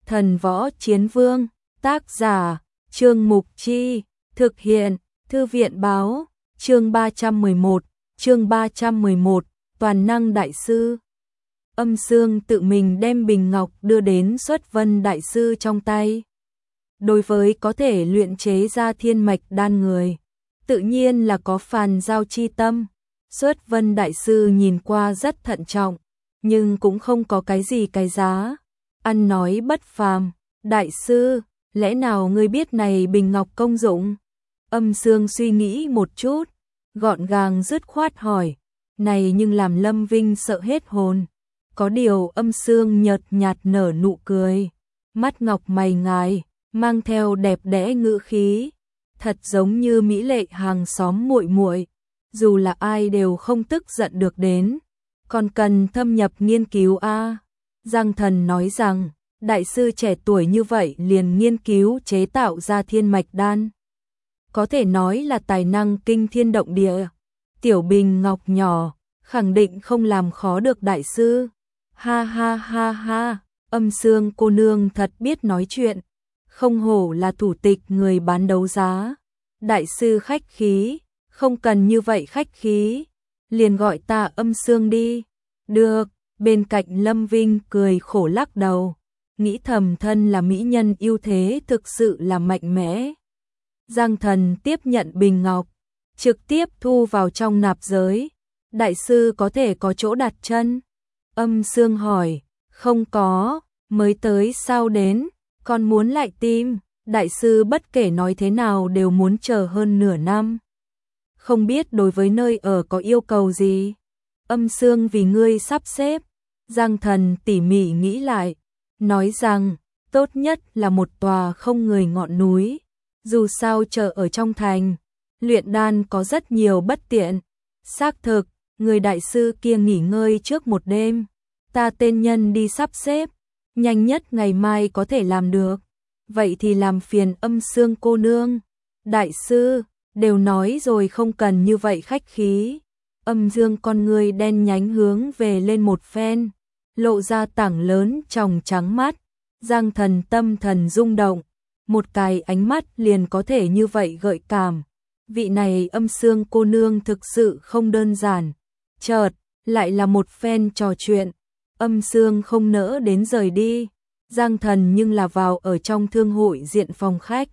Thần Võ Chiến Vương, tác giả, Trương Mục Chi, thực hiện, Thư viện báo, chương 311, toàn năng đại sư. Âm Dương tự mình đem bình ngọc đưa đến Xuất Vân đại sư trong tay. Đối với có thể luyện chế ra thiên mạch đan người, tự nhiên là có phàn giao chi tâm. Xuất Vân đại sư nhìn qua rất thận trọng, nhưng cũng không có cái gì cái giá. Ăn nói bất phàm, đại sư, lẽ nào ngươi biết này bình ngọc công dụng? Âm Dương suy nghĩ một chút, gọn gàng dứt khoát hỏi, này nhưng làm Lâm Vinh sợ hết hồn. Có điều Âm Dương nhợt nhạt nở nụ cười, mắt ngọc mày ngài, mang theo đẹp đẽ ngữ khí, thật giống như mỹ lệ hàng xóm muội muội, dù là ai đều không tức giận được đến, còn cần thâm nhập nghiên cứu a. Giang Thần nói rằng, đại sư trẻ tuổi như vậy liền nghiên cứu chế tạo ra thiên mạch đan, có thể nói là tài năng kinh thiên động địa. Tiểu bình ngọc nhỏ, khẳng định không làm khó được đại sư. Ha ha ha ha, Âm Dương cô nương thật biết nói chuyện, không hổ là thủ tịch người bán đấu giá. Đại sư khách khí, không cần như vậy khách khí, liền gọi ta Âm Dương đi. Được, bên cạnh Lâm Vinh cười khổ lắc đầu, nghĩ thầm thân là mỹ nhân ưu thế thực sự là mạnh mẽ. Giang Thần tiếp nhận bình ngọc, trực tiếp thu vào trong nạp giới. Đại sư có thể có chỗ đặt chân? Âm Dương hỏi, không có, mới tới sao đến, còn muốn lại tìm. Đại sư bất kể nói thế nào đều muốn chờ hơn nửa năm. Không biết đối với nơi ở có yêu cầu gì? Âm Dương vì ngươi sắp xếp. Giang Thần tỉ mỉ nghĩ lại, nói rằng, tốt nhất là một tòa không người ngọn núi. Dù sao chờ ở trong thành, luyện đan có rất nhiều bất tiện. Xác thực, người đại sư kia nghỉ ngơi trước một đêm, ta tên nhân đi sắp xếp, nhanh nhất ngày mai có thể làm được. Vậy thì làm phiền Âm Dương cô nương. Đại sư, đều nói rồi không cần như vậy khách khí. Âm Dương con người đen nhánh hướng về lên một phen, lộ ra tảng lớn tròng trắng mắt. Giang Thần tâm thần rung động, một cái ánh mắt liền có thể như vậy gợi cảm. Vị này Âm Dương cô nương thực sự không đơn giản. Chợt, lại là một phen trò chuyện. Âm Dương không nỡ đến rời đi. Giang Thần nhưng là vào ở trong thương hội diện phòng khách.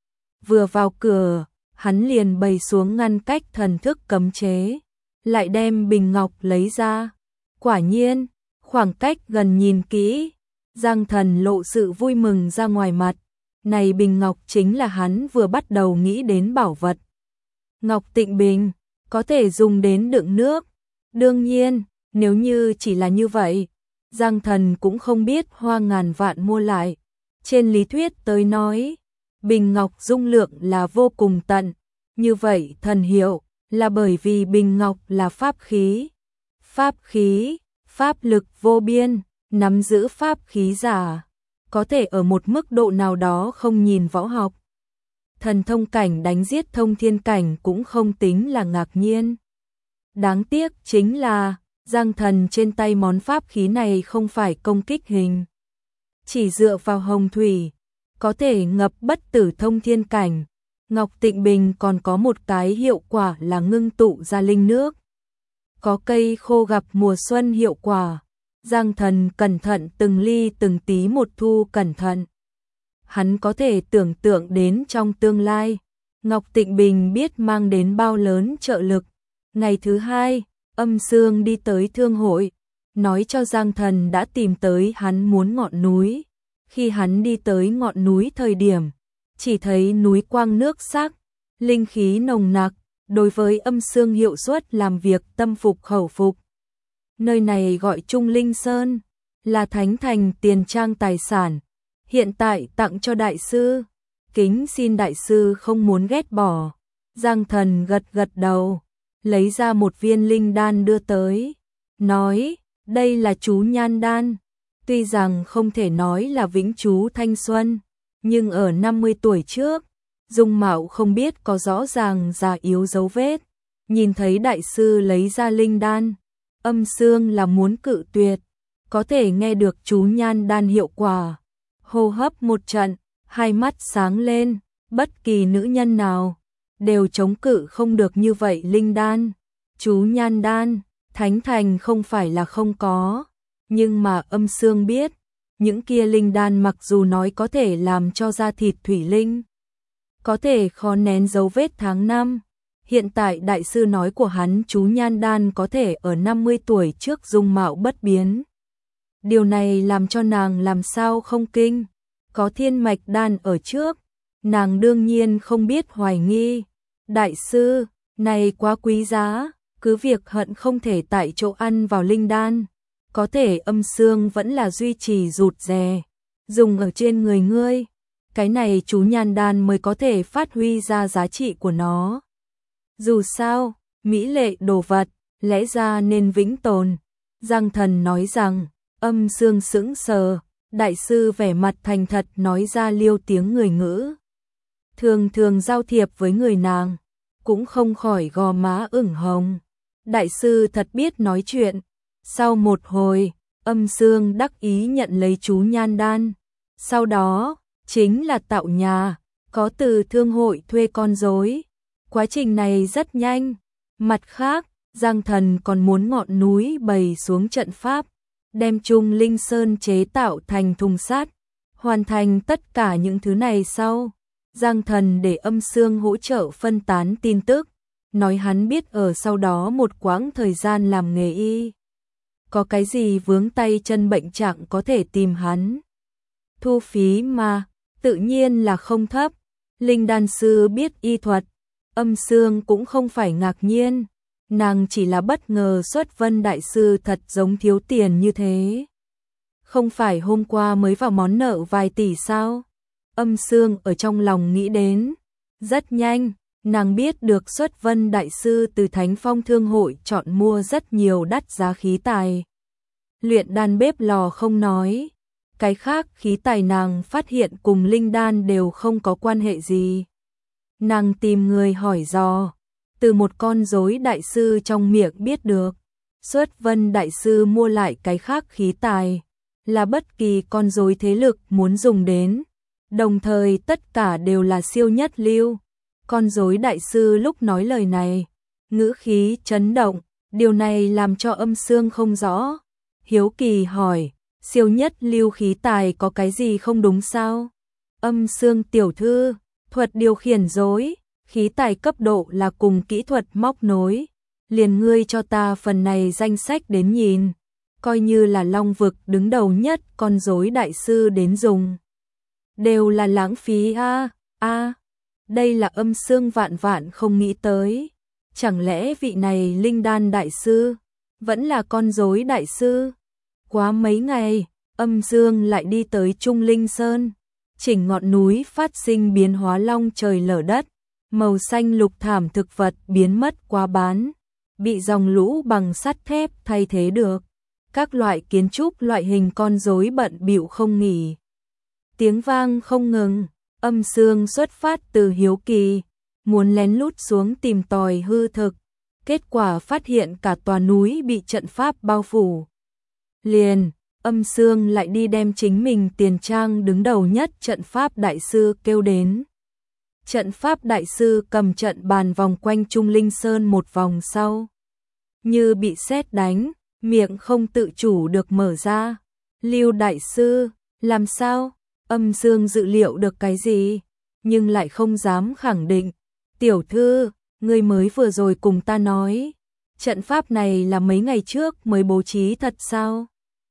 Vừa vào cửa, hắn liền bày xuống ngăn cách thần thức cấm chế, lại đem bình ngọc lấy ra. Quả nhiên, khoảng cách gần nhìn kỹ, Giang Thần lộ sự vui mừng ra ngoài mặt. Này bình ngọc chính là hắn vừa bắt đầu nghĩ đến bảo vật. Ngọc Tịnh Bình, có thể dùng đến đựng nước. Đương nhiên, nếu như chỉ là như vậy, Giang Thần cũng không biết hoa ngàn vạn mua lại. Trên lý thuyết tới nói, bình ngọc dung lượng là vô cùng tận. Như vậy thần hiệu là bởi vì bình ngọc là pháp khí. Pháp khí, pháp lực vô biên, nắm giữ pháp khí giả, có thể ở một mức độ nào đó không nhìn võ học. Thần thông cảnh đánh giết thông thiên cảnh cũng không tính là ngạc nhiên. Đáng tiếc chính là, Giang Thần trên tay món pháp khí này không phải công kích hình. Chỉ dựa vào hồng thủy, có thể ngập bất tử thông thiên cảnh. Ngọc Tịnh Bình còn có một cái hiệu quả là ngưng tụ ra linh nước. Có cây khô gặp mùa xuân hiệu quả. Giang Thần cẩn thận từng ly từng tí một thu cẩn thận. Hắn có thể tưởng tượng đến trong tương lai, Ngọc Tịnh Bình biết mang đến bao lớn trợ lực. Ngày thứ hai, Âm Dương đi tới thương hội, nói cho Giang Thần đã tìm tới hắn muốn ngọn núi. Khi hắn đi tới ngọn núi thời điểm, chỉ thấy núi quang nước sắc, linh khí nồng nặc, đối với Âm Dương hiệu suất làm việc tâm phục khẩu phục. Nơi này gọi Trung Linh Sơn, là thánh thành tiền trang tài sản, hiện tại tặng cho đại sư, kính xin đại sư không muốn ghét bỏ. Giang Thần gật gật đầu, lấy ra một viên linh đan đưa tới, nói, đây là chú nhan đan, tuy rằng không thể nói là vĩnh chú thanh xuân, nhưng ở 50 tuổi trước, dung mạo không biết có rõ ràng già yếu dấu vết. Nhìn thấy đại sư lấy ra linh đan, Âm Dương là muốn cự tuyệt, có thể nghe được chú nhan đan hiệu quả. hô hấp một trận, hai mắt sáng lên, bất kỳ nữ nhân nào đều chống cự không được như vậy linh đan, chú nhan đan, thánh thành không phải là không có, nhưng mà Âm Sương biết, những kia linh đan mặc dù nói có thể làm cho da thịt thủy linh, có thể khó nén dấu vết tháng năm. Hiện tại đại sư nói của hắn chú nhan đan có thể ở 50 tuổi trước dung mạo bất biến. Điều này làm cho nàng làm sao không kinh, có thiên mạch đan ở trước, nàng đương nhiên không biết hoài nghi. Đại sư, này quá quý giá, cứ việc hận không thể tại chỗ ăn vào linh đan, có thể Âm Sương vẫn là duy trì rụt rè, dùng ở trên người ngươi, cái này chú nhan đan mới có thể phát huy ra giá trị của nó. Dù sao, mỹ lệ đồ vật, lẽ ra nên vĩnh tồn. Giang Thần nói rằng, Âm Sương sững sờ, đại sư vẻ mặt thành thật nói ra liêu tiếng người ngữ. Thường thường giao thiệp với người nàng, cũng không khỏi gò má ửng hồng. Đại sư thật biết nói chuyện. Sau một hồi, Âm Sương đắc ý nhận lấy chú nhan đan. Sau đó, chính là tạo nhà, có từ thương hội thuê con rối. Quá trình này rất nhanh. Mặt khác, Giang Thần còn muốn ngọn núi bày xuống trận pháp, đem Trung Linh Sơn chế tạo thành thùng sắt. Hoàn thành tất cả những thứ này sau, Giang Thần để Âm Sương hỗ trợ phân tán tin tức, nói hắn biết ở sau đó một quãng thời gian làm nghề y. Có cái gì vướng tay chân bệnh trạng có thể tìm hắn. Thu phí mà, tự nhiên là không thấp. Linh đan sư biết y thuật, Âm Sương cũng không phải ngạc nhiên. Nàng chỉ là bất ngờ Xuất Vân đại sư thật giống thiếu tiền như thế. Không phải hôm qua mới vào món nợ vài tỷ sao? Âm Sương ở trong lòng nghĩ đến. Rất nhanh, nàng biết được Xuất Vân đại sư từ Thánh Phong Thương hội chọn mua rất nhiều đắt giá khí tài. Luyện đan bếp lò không nói, cái khác khí tài nàng phát hiện cùng linh đan đều không có quan hệ gì. Nàng tìm người hỏi dò, từ một con rối đại sư trong miệng biết được, Xuất Vân đại sư mua lại cái khác khí tài, là bất kỳ con rối thế lực muốn dùng đến, đồng thời tất cả đều là siêu nhất lưu. Con rối đại sư lúc nói lời này, ngữ khí chấn động, điều này làm cho Âm Sương không rõ. Hiếu kỳ hỏi, siêu nhất lưu khí tài có cái gì không đúng sao? Âm Sương tiểu thư, thuật điều khiển rối, khí tài cấp độ là cùng kỹ thuật móc nối. Liền ngươi cho ta phần này danh sách đến nhìn, coi như là Long vực đứng đầu nhất con rối đại sư đến dùng. Đều là lãng phí a. Đây là Âm Sương vạn vạn không nghĩ tới. Chẳng lẽ vị này linh đan đại sư vẫn là con rối đại sư? Quá mấy ngày, Âm Sương lại đi tới Trung Linh Sơn, chỉnh ngọn núi phát sinh biến hóa long trời lở đất, màu xanh lục thảm thực vật biến mất quá bán, bị dòng lũ bằng sắt thép thay thế được. Các loại kiến trúc loại hình con rối bận bịu không nghỉ. Tiếng vang không ngừng, Âm Sương xuất phát từ hiếu kỳ, muốn lén lút xuống tìm tòi hư thực, kết quả phát hiện cả tòa núi bị trận pháp bao phủ. Liền, Âm Sương lại đi đem chính mình tiền trang đứng đầu nhất trận pháp đại sư kêu đến. Trận pháp đại sư cầm trận bàn vòng quanh Trung Linh Sơn một vòng sau, như bị sét đánh, miệng không tự chủ được mở ra. Lưu đại sư, làm sao? Âm Sương dự liệu được cái gì, nhưng lại không dám khẳng định. Tiểu thư, ngươi mới vừa rồi cùng ta nói, trận pháp này là mấy ngày trước mới bố trí thật sao?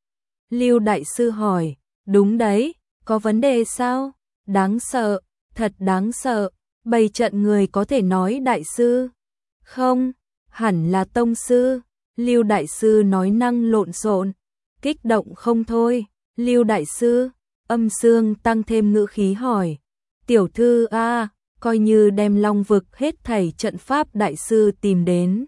Lưu đại sư hỏi, đúng đấy, có vấn đề sao? Đáng sợ, thật đáng sợ, bày trận người có thể nói đại sư? Không, hẳn là tông sư. Lưu đại sư nói năng lộn xộn, kích động không thôi. Lưu đại sư, Âm Sương tăng thêm ngữ khí hỏi, tiểu thư coi như đem Long vực hết thảy trận pháp đại sư tìm đến,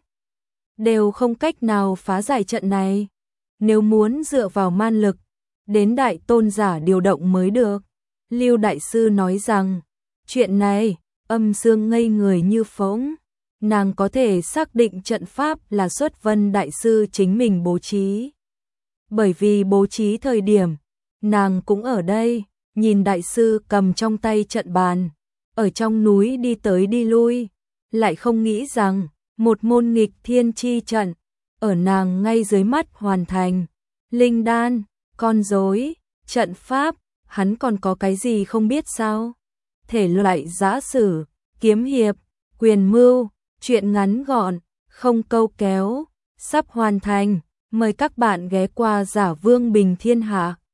đều không cách nào phá giải trận này. Nếu muốn dựa vào man lực, đến đại tôn giả điều động mới được. Lưu đại sư nói rằng, chuyện này, Âm Sương ngây người như phỗng. Nàng có thể xác định trận pháp là Xuất Vân đại sư chính mình bố trí. Bởi vì bố trí thời điểm, nàng cũng ở đây, nhìn đại sư cầm trong tay trận bàn, ở trong núi đi tới đi lui, lại không nghĩ rằng một môn nghịch thiên chi trận ở nàng ngay dưới mắt hoàn thành. Linh đan, con rối, trận pháp, hắn còn có cái gì không biết sao? Thể loại giã sử, kiếm hiệp, quyền mưu, truyện ngắn gọn, không câu kéo, sắp hoàn thành. Mời các bạn ghé qua Giả Vương Bình Thiên Hạ.